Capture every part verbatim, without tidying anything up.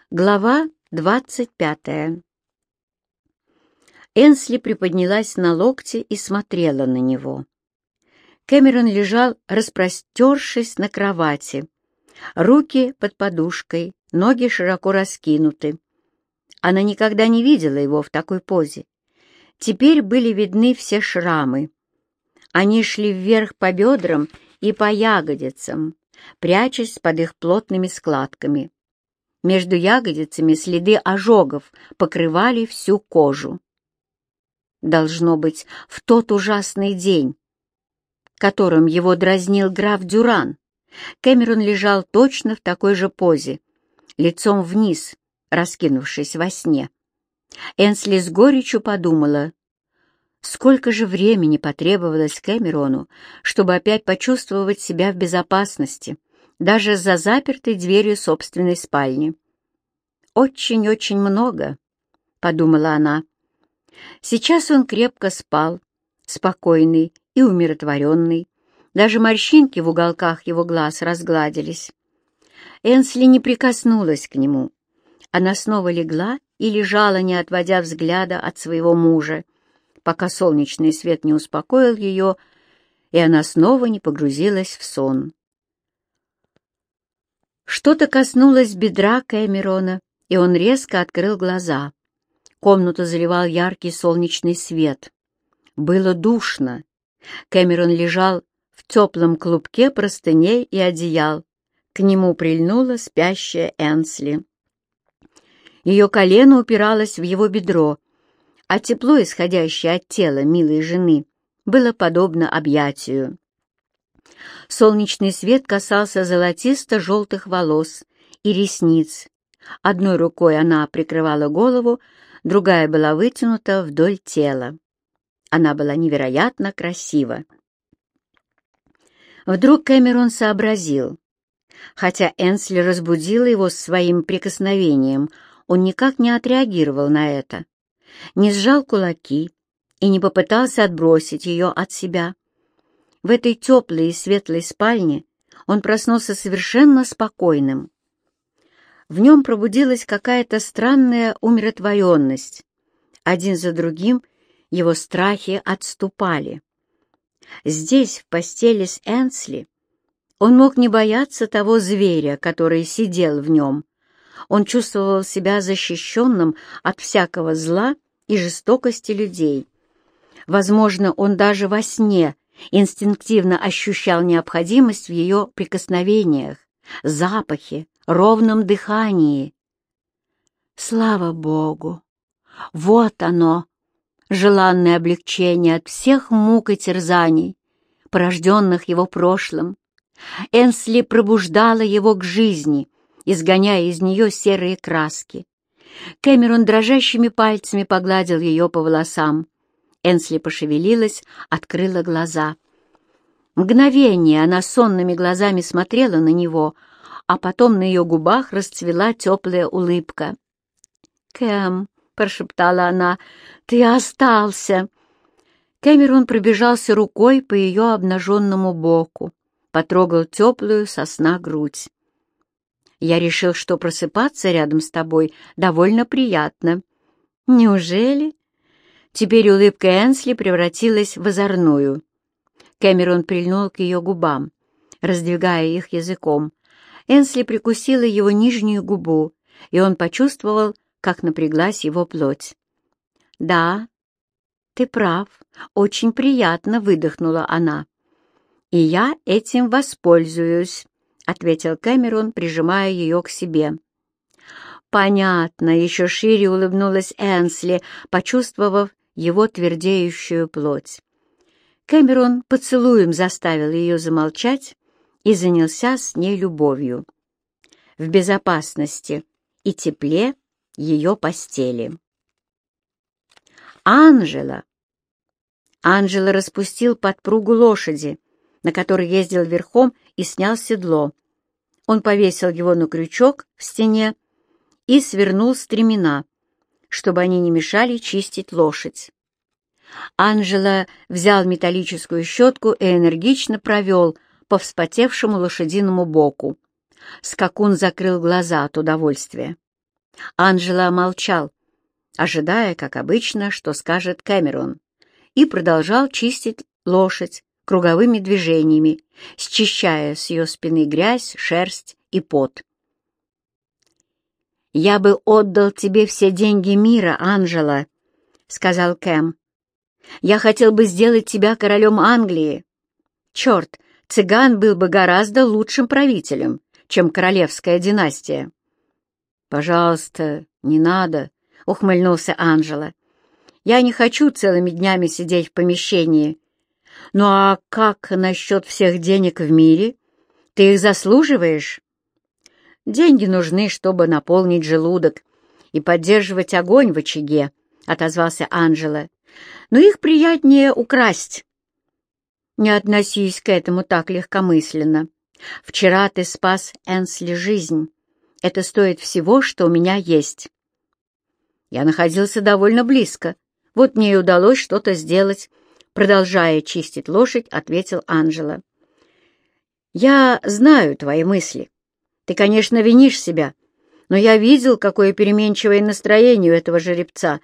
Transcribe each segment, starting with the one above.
Глава двадцать пятая. Энсли приподнялась на локте и смотрела на него. Кэмерон лежал, распростершись на кровати, руки под подушкой, ноги широко раскинуты. Она никогда не видела его в такой позе. Теперь были видны все шрамы. Они шли вверх по бедрам и по ягодицам, прячась под их плотными складками. Между ягодицами следы ожогов покрывали всю кожу. Должно быть, в тот ужасный день, которым его дразнил граф Дюран, Кэмерон лежал точно в такой же позе, лицом вниз, раскинувшись во сне. Энсли с горечью подумала, сколько же времени потребовалось Кэмерону, чтобы опять почувствовать себя в безопасности, даже за запертой дверью собственной спальни. «Очень-очень много», — подумала она. Сейчас он крепко спал, спокойный и умиротворенный. Даже морщинки в уголках его глаз разгладились. Энсли не прикоснулась к нему. Она снова легла и лежала, не отводя взгляда от своего мужа, пока солнечный свет не успокоил ее, и она снова не погрузилась в сон. Что-то коснулось бедра Кэмерона, и он резко открыл глаза. Комнату заливал яркий солнечный свет. Было душно. Кэмерон лежал в теплом клубке простыней и одеял. К нему прильнула спящая Энсли. Ее колено упиралось в его бедро, а тепло, исходящее от тела милой жены, было подобно объятию. Солнечный свет касался золотисто-желтых волос и ресниц. Одной рукой она прикрывала голову, другая была вытянута вдоль тела. Она была невероятно красива. Вдруг Кэмерон сообразил. Хотя Энсли разбудила его своим прикосновением, он никак не отреагировал на это, не сжал кулаки и не попытался отбросить ее от себя. В этой теплой и светлой спальне он проснулся совершенно спокойным. В нем пробудилась какая-то странная умиротворенность. Один за другим его страхи отступали. Здесь, в постели с Энсли, он мог не бояться того зверя, который сидел в нем. Он чувствовал себя защищенным от всякого зла и жестокости людей. Возможно, он даже во сне инстинктивно ощущал необходимость в ее прикосновениях, запахе, ровном дыхании. Слава Богу! Вот оно, желанное облегчение от всех мук и терзаний, порожденных его прошлым. Энсли пробуждала его к жизни, изгоняя из нее серые краски. Кэмерон дрожащими пальцами погладил ее по волосам. Энсли пошевелилась, открыла глаза. Мгновение она сонными глазами смотрела на него, а потом на ее губах расцвела теплая улыбка. «Кэм», — прошептала она, — «ты остался». Кэмерон пробежался рукой по ее обнаженному боку, потрогал теплую со сна грудь. «Я решил, что просыпаться рядом с тобой довольно приятно». «Неужели?» Теперь улыбка Энсли превратилась в озорную. Кэмерон прильнул к ее губам, раздвигая их языком. Энсли прикусила его нижнюю губу, и он почувствовал, как напряглась его плоть. «Да, ты прав, очень приятно», — выдохнула она. «И я этим воспользуюсь», — ответил Кэмерон, прижимая ее к себе. «Понятно», — еще шире улыбнулась Энсли, почувствовав его твердеющую плоть. Кэмерон поцелуем заставил ее замолчать и занялся с ней любовью. В безопасности и тепле ее постели. «Анжела!» Анжела распустил подпругу лошади, на которой ездил верхом, и снял седло. Он повесил его на крючок в стене и свернул стремена, чтобы они не мешали чистить лошадь. Анжела взял металлическую щетку и энергично провел по вспотевшему лошадиному боку. Скакун закрыл глаза от удовольствия. Анджело молчал, ожидая, как обычно, что скажет Кэмерон, и продолжал чистить лошадь круговыми движениями, счищая с ее спины грязь, шерсть и пот. «Я бы отдал тебе все деньги мира, Анджело», — сказал Кэм. «Я хотел бы сделать тебя королем Англии. Черт, цыган был бы гораздо лучшим правителем, чем королевская династия». «Пожалуйста, не надо», — ухмыльнулся Анджело. «Я не хочу целыми днями сидеть в помещении. Ну а как насчет всех денег в мире? Ты их заслуживаешь?» «Деньги нужны, чтобы наполнить желудок и поддерживать огонь в очаге», — отозвался Анджело. «Но их приятнее украсть». «Не относись к этому так легкомысленно. Вчера ты спас Энсли жизнь. Это стоит всего, что у меня есть». «Я находился довольно близко. Вот мне и удалось что-то сделать», — продолжая чистить лошадь, ответил Анджело. «Я знаю твои мысли. Ты, конечно, винишь себя, но я видел, какое переменчивое настроение у этого жеребца.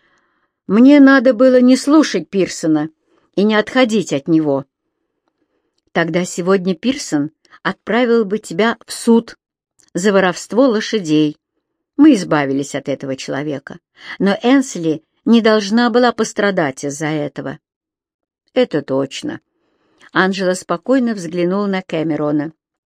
Мне надо было не слушать Пирсона и не отходить от него». «Тогда сегодня Пирсон отправил бы тебя в суд за воровство лошадей. Мы избавились от этого человека, но Энсли не должна была пострадать из-за этого». «Это точно». Анджело спокойно взглянул на Кэмерона.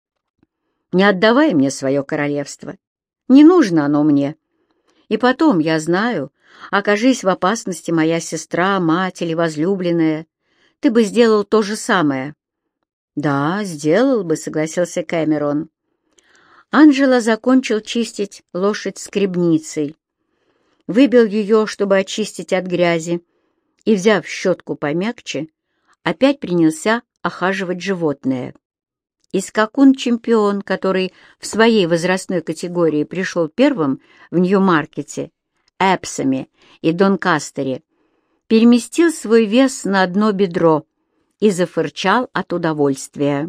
«Не отдавай мне свое королевство. Не нужно оно мне. И потом, я знаю, окажись в опасности моя сестра, мать или возлюбленная, ты бы сделал то же самое». «Да, сделал бы», — согласился Кэмерон. Анджело закончил чистить лошадь скребницей, выбил ее, чтобы очистить от грязи, и, взяв щетку помягче, опять принялся охаживать животное. И скакун-чемпион, который в своей возрастной категории пришел первым в Нью-Маркете, Эпсоме и Донкастере, переместил свой вес на одно бедро и зафырчал от удовольствия.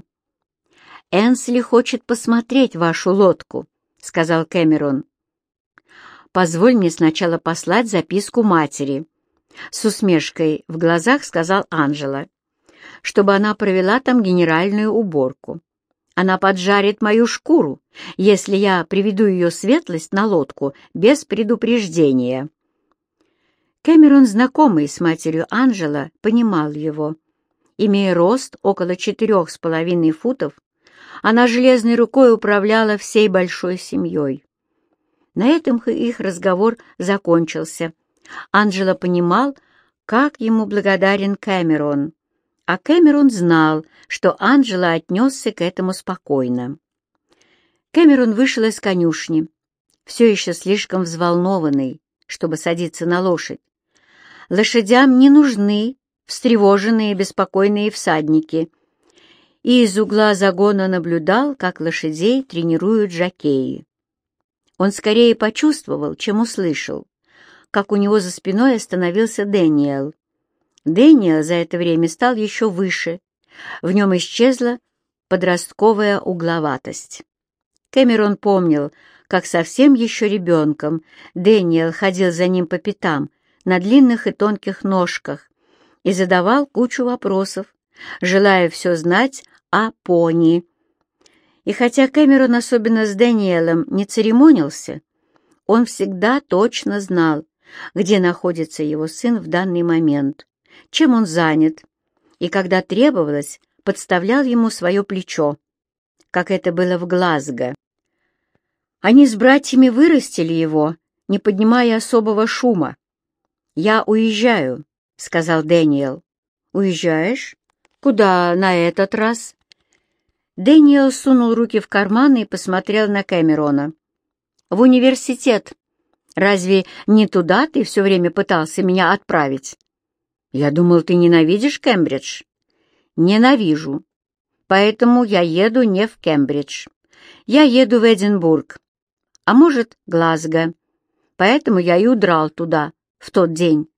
«Энсли хочет посмотреть вашу лодку», — сказал Кэмерон. «Позволь мне сначала послать записку матери», — с усмешкой в глазах сказал Анджело, «чтобы она провела там генеральную уборку. Она поджарит мою шкуру, если я приведу ее светлость на лодку без предупреждения». Кэмерон, знакомый с матерью Анджело, понимал его. Имея рост около четырех с половиной футов, она железной рукой управляла всей большой семьей. На этом их разговор закончился. Анджело понимал, как ему благодарен Кэмерон, а Кэмерон знал, что Анджело отнесся к этому спокойно. Кэмерон вышел из конюшни, все еще слишком взволнованный, чтобы садиться на лошадь. Лошадям не нужны встревоженные беспокойные всадники, и из угла загона наблюдал, как лошадей тренируют жокеи. Он скорее почувствовал, чем услышал, как у него за спиной остановился Дэниел. Дэниел за это время стал еще выше, в нем исчезла подростковая угловатость. Кэмерон помнил, как совсем еще ребенком Дэниел ходил за ним по пятам на длинных и тонких ножках и задавал кучу вопросов, желая все знать о пони. И хотя Кэмерон, особенно с Дэниелом, не церемонился, он всегда точно знал, где находится его сын в данный момент, чем он занят, и когда требовалось, подставлял ему свое плечо, как это было в Глазго. Они с братьями вырастили его, не поднимая особого шума. «Я уезжаю», — сказал Дэниел. «Уезжаешь? Куда на этот раз?» Дэниел сунул руки в карманы и посмотрел на Кэмерона. «В университет. Разве не туда ты все время пытался меня отправить?» «Я думал, ты ненавидишь Кембридж». «Ненавижу. Поэтому я еду не в Кембридж. Я еду в Эдинбург. А может, Глазго. Поэтому я и удрал туда в тот день».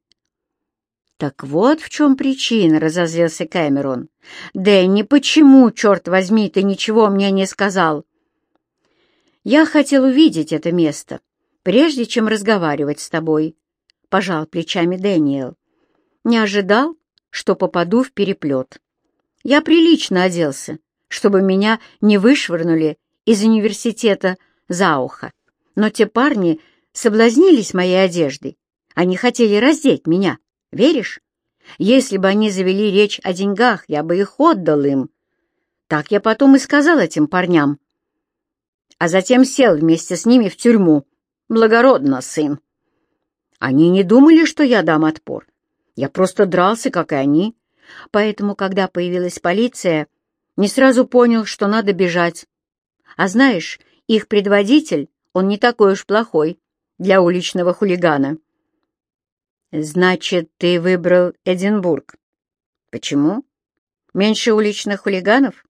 «Так вот в чем причина», — разозлился Кэмерон. «Дэнни, почему, черт возьми, ты ничего мне не сказал?» «Я хотел увидеть это место, прежде чем разговаривать с тобой», — пожал плечами Дэниел. «Не ожидал, что попаду в переплет. Я прилично оделся, чтобы меня не вышвырнули из университета за ухо. Но те парни соблазнились моей одеждой. Они хотели раздеть меня. Веришь? Если бы они завели речь о деньгах, я бы их отдал им. Так я потом и сказал этим парням. А затем сел вместе с ними в тюрьму. Благородно, сын. Они не думали, что я дам отпор. Я просто дрался, как и они. Поэтому, когда появилась полиция, не сразу понял, что надо бежать. А знаешь, их предводитель, он не такой уж плохой для уличного хулигана. Значит, ты выбрал Эдинбург. Почему? Меньше уличных хулиганов?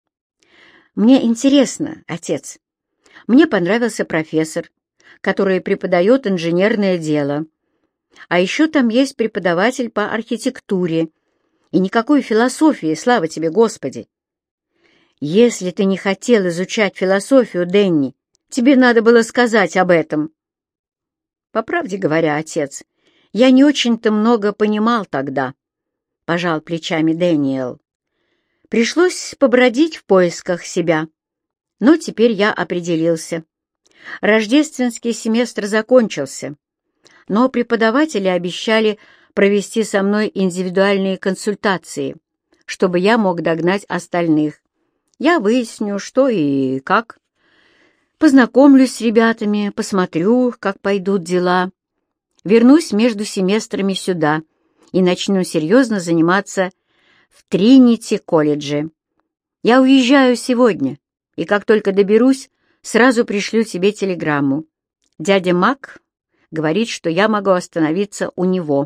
Мне интересно, отец. Мне понравился профессор, который преподает инженерное дело. А еще там есть преподаватель по архитектуре. И никакой философии, слава тебе, Господи. Если ты не хотел изучать философию, Дэнни, тебе надо было сказать об этом. По правде говоря, отец, я не очень-то много понимал тогда, — пожал плечами Дэниел. Пришлось побродить в поисках себя. Но теперь я определился. Рождественский семестр закончился, но преподаватели обещали провести со мной индивидуальные консультации, чтобы я мог догнать остальных. Я выясню, что и как. Познакомлюсь с ребятами, посмотрю, как пойдут дела. Вернусь между семестрами сюда и начну серьезно заниматься в Тринити-колледже. Я уезжаю сегодня, и как только доберусь, сразу пришлю тебе телеграмму. Дядя Мак говорит, что я могу остановиться у него».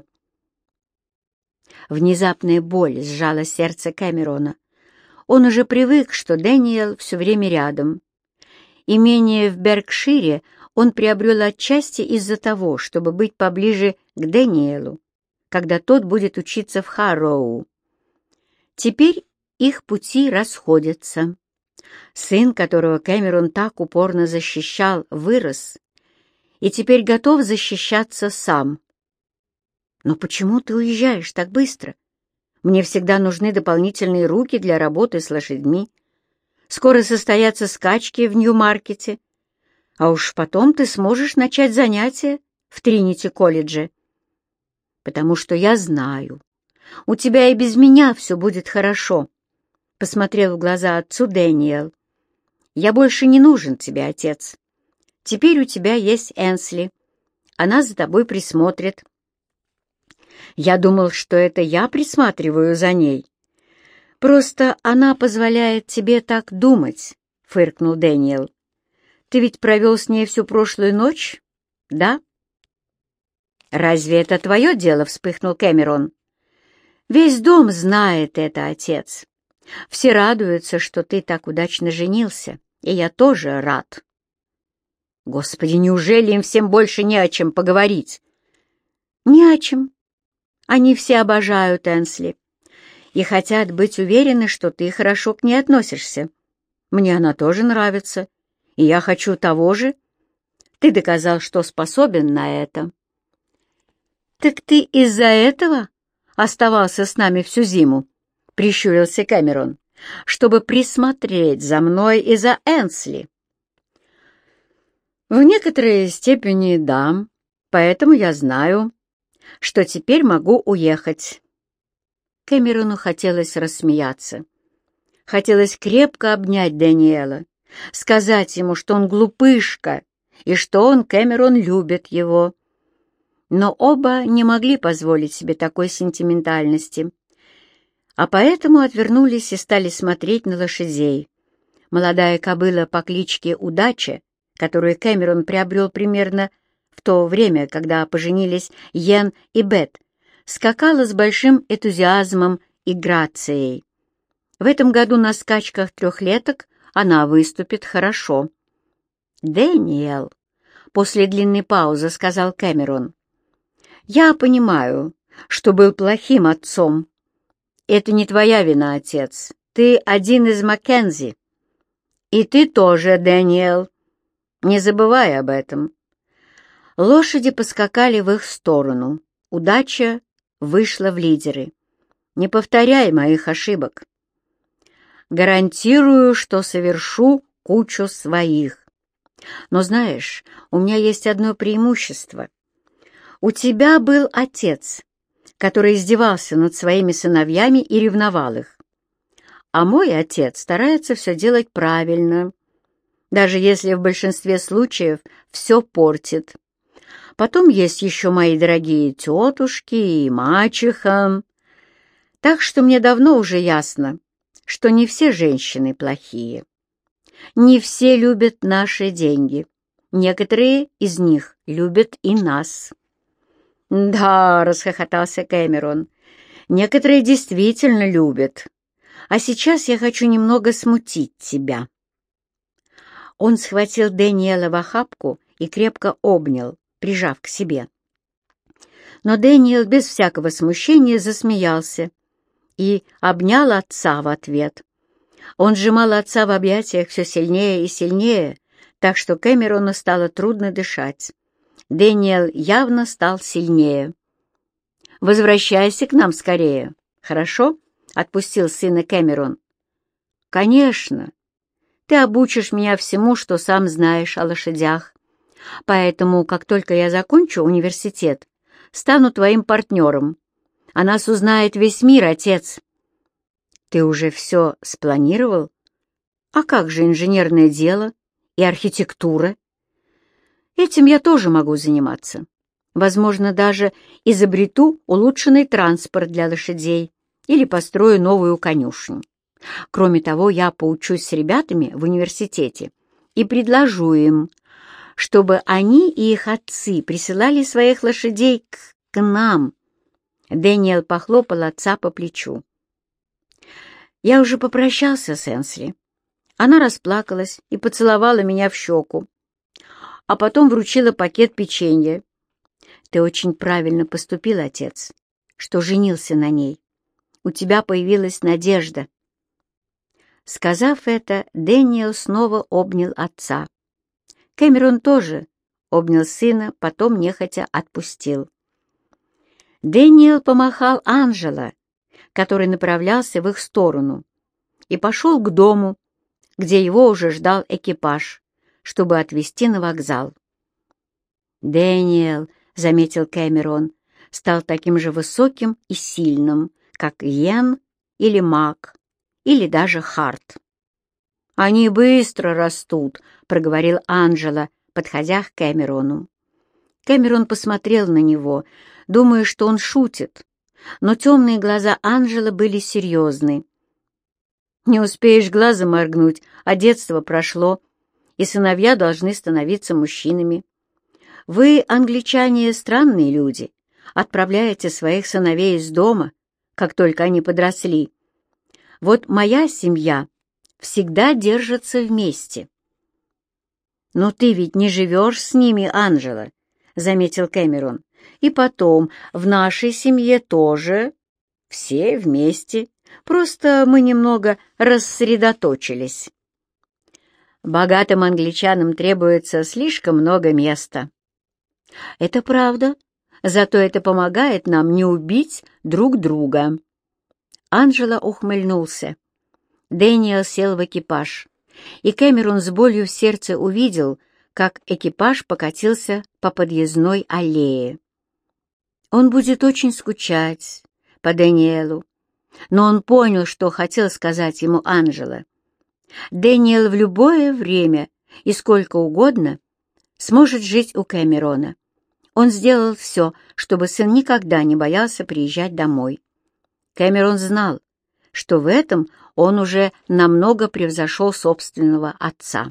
Внезапная боль сжала сердце Кэмерона. Он уже привык, что Дэниел все время рядом. Имение в Беркшире он приобрел отчасти из-за того, чтобы быть поближе к Дэниелу, когда тот будет учиться в Харроу. Теперь их пути расходятся. Сын, которого Кэмерон так упорно защищал, вырос и теперь готов защищаться сам. «Но почему ты уезжаешь так быстро? Мне всегда нужны дополнительные руки для работы с лошадьми. Скоро состоятся скачки в Нью-Маркете, а уж потом ты сможешь начать занятия в Тринити-колледже. Потому что я знаю, у тебя и без меня все будет хорошо», — посмотрел в глаза отцу Дэниел. «Я больше не нужен тебе, отец. Теперь у тебя есть Энсли. Она за тобой присмотрит». «Я думал, что это я присматриваю за ней. Просто она позволяет тебе так думать», — фыркнул Дэниел. «Ты ведь провел с ней всю прошлую ночь, да?» «Разве это твое дело?» — вспыхнул Кэмерон. «Весь дом знает это, отец. Все радуются, что ты так удачно женился, и я тоже рад». «Господи, неужели им всем больше не о чем поговорить?» «Не о чем. Они все обожают Энсли и хотят быть уверены, что ты хорошо к ней относишься. Мне она тоже нравится, и я хочу того же. Ты доказал, что способен на это». «Так ты из-за этого оставался с нами всю зиму?» — прищурился Кэмерон. «Чтобы присмотреть за мной и за Энсли». «В некоторой степени да, поэтому я знаю, что теперь могу уехать». Кэмерону хотелось рассмеяться. Хотелось крепко обнять Дэниела, сказать ему, что он глупышка и что он, Кэмерон, любит его. Но оба не могли позволить себе такой сентиментальности, а поэтому отвернулись и стали смотреть на лошадей. Молодая кобыла по кличке Удача, которую Кэмерон приобрел примерно в то время, когда поженились Йен и Бет, скакала с большим энтузиазмом и грацией. В этом году на скачках трехлеток она выступит хорошо. «Дэниел», — после длинной паузы сказал Кэмерон, — «я понимаю, что был плохим отцом. Это не твоя вина, отец. Ты один из Маккензи. И ты тоже, Дэниел. Не забывай об этом. Лошади поскакали в их сторону. Удача вышла в лидеры. Не повторяй моих ошибок. Гарантирую, что совершу кучу своих. Но знаешь, у меня есть одно преимущество. У тебя был отец, который издевался над своими сыновьями и ревновал их. А мой отец старается все делать правильно, даже если в большинстве случаев все портит. Потом есть еще мои дорогие тетушки и мачеха. Так что мне давно уже ясно, что не все женщины плохие. Не все любят наши деньги. Некоторые из них любят и нас. «Да», — расхохотался Кэмерон, — «некоторые действительно любят. А сейчас я хочу немного смутить тебя». Он схватил Дэниела в охапку и крепко обнял, прижав к себе. Но Дэниел без всякого смущения засмеялся и обнял отца в ответ. Он сжимал отца в объятиях все сильнее и сильнее, так что Кэмерону стало трудно дышать. Дэниел явно стал сильнее. «Возвращайся к нам скорее, хорошо?» — отпустил сына Кэмерон. «Конечно. Ты обучишь меня всему, что сам знаешь о лошадях. Поэтому, как только я закончу университет, стану твоим партнером. О нас узнает весь мир, отец». «Ты уже все спланировал? А как же инженерное дело и архитектура?» «Этим я тоже могу заниматься. Возможно, даже изобрету улучшенный транспорт для лошадей или построю новую конюшню. Кроме того, я поучусь с ребятами в университете и предложу им, чтобы они и их отцы присылали своих лошадей к, к нам». Дэниел похлопал отца по плечу. «Я уже попрощался с Энсли. Она расплакалась и поцеловала меня в щеку, а потом вручила пакет печенья. Ты очень правильно поступил, отец, что женился на ней. У тебя появилась надежда». Сказав это, Дэниел снова обнял отца. Кэмерон тоже обнял сына, потом нехотя отпустил. Дэниел помахал Анжело, который направлялся в их сторону, и пошел к дому, где его уже ждал экипаж, чтобы отвезти на вокзал. «Дэниел», — заметил Кэмерон, — стал таким же высоким и сильным, как Йен или Мак, или даже Харт. «Они быстро растут», — проговорил Анжело, подходя к Кэмерону. Кэмерон посмотрел на него, думая, что он шутит, но темные глаза Анжело были серьезны. «Не успеешь глазом моргнуть, а детство прошло, и сыновья должны становиться мужчинами. Вы, англичане, странные люди, отправляете своих сыновей из дома, как только они подросли. Вот моя семья всегда держится вместе». «Но ты ведь не живешь с ними, Анжело», — заметил Кэмерон. «И потом, в нашей семье тоже все вместе, просто мы немного рассредоточились. Богатым англичанам требуется слишком много места». «Это правда, зато это помогает нам не убить друг друга». Анжело ухмыльнулся. Дэниел сел в экипаж, и Кэмерон с болью в сердце увидел, как экипаж покатился по подъездной аллее. Он будет очень скучать по Дэниелу, но он понял, что хотел сказать ему Анжело. Дэниел в любое время и сколько угодно сможет жить у Кэмерона. Он сделал все, чтобы сын никогда не боялся приезжать домой. Кэмерон знал, что в этом он уже намного превзошел собственного отца.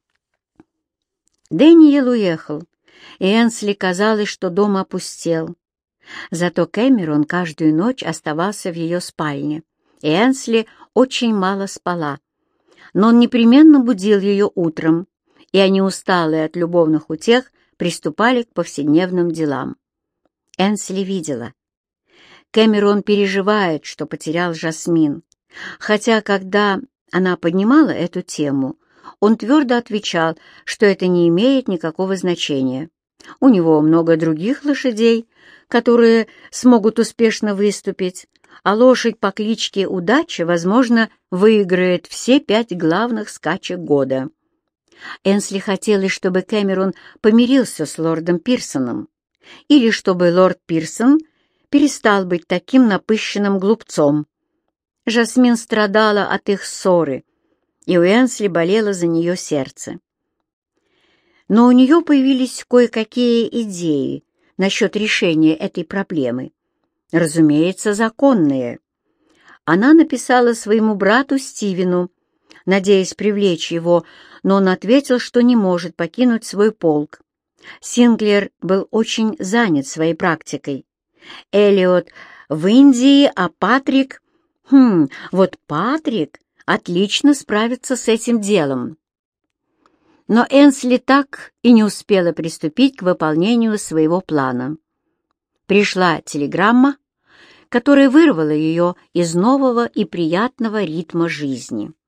Дэниел уехал, и Энсли казалось, что дом опустел. Зато Кэмерон каждую ночь оставался в ее спальне, и Энсли очень мало спала. Но он непременно будил ее утром, и они, усталые от любовных утех, приступали к повседневным делам. Энсли видела. Кэмерон переживает, что потерял Жасмин, хотя, когда она поднимала эту тему, он твердо отвечал, что это не имеет никакого значения. У него много других лошадей, которые смогут успешно выступить, а лошадь по кличке Удача, возможно, выиграет все пять главных скачек года. Энсли хотелось, чтобы Кэмерон помирился с лордом Пирсоном, или чтобы лорд Пирсон перестал быть таким напыщенным глупцом. Жасмин страдала от их ссоры, и у Энсли болело за нее сердце. Но у нее появились кое-какие идеи насчет решения этой проблемы. Разумеется, законные. Она написала своему брату Стивену, надеясь привлечь его, но он ответил, что не может покинуть свой полк. Синклер был очень занят своей практикой. Эллиот в Индии, а Патрик... Хм, вот Патрик отлично справится с этим делом. Но Энсли так и не успела приступить к выполнению своего плана. Пришла телеграмма, которая вырвала ее из нового и приятного ритма жизни.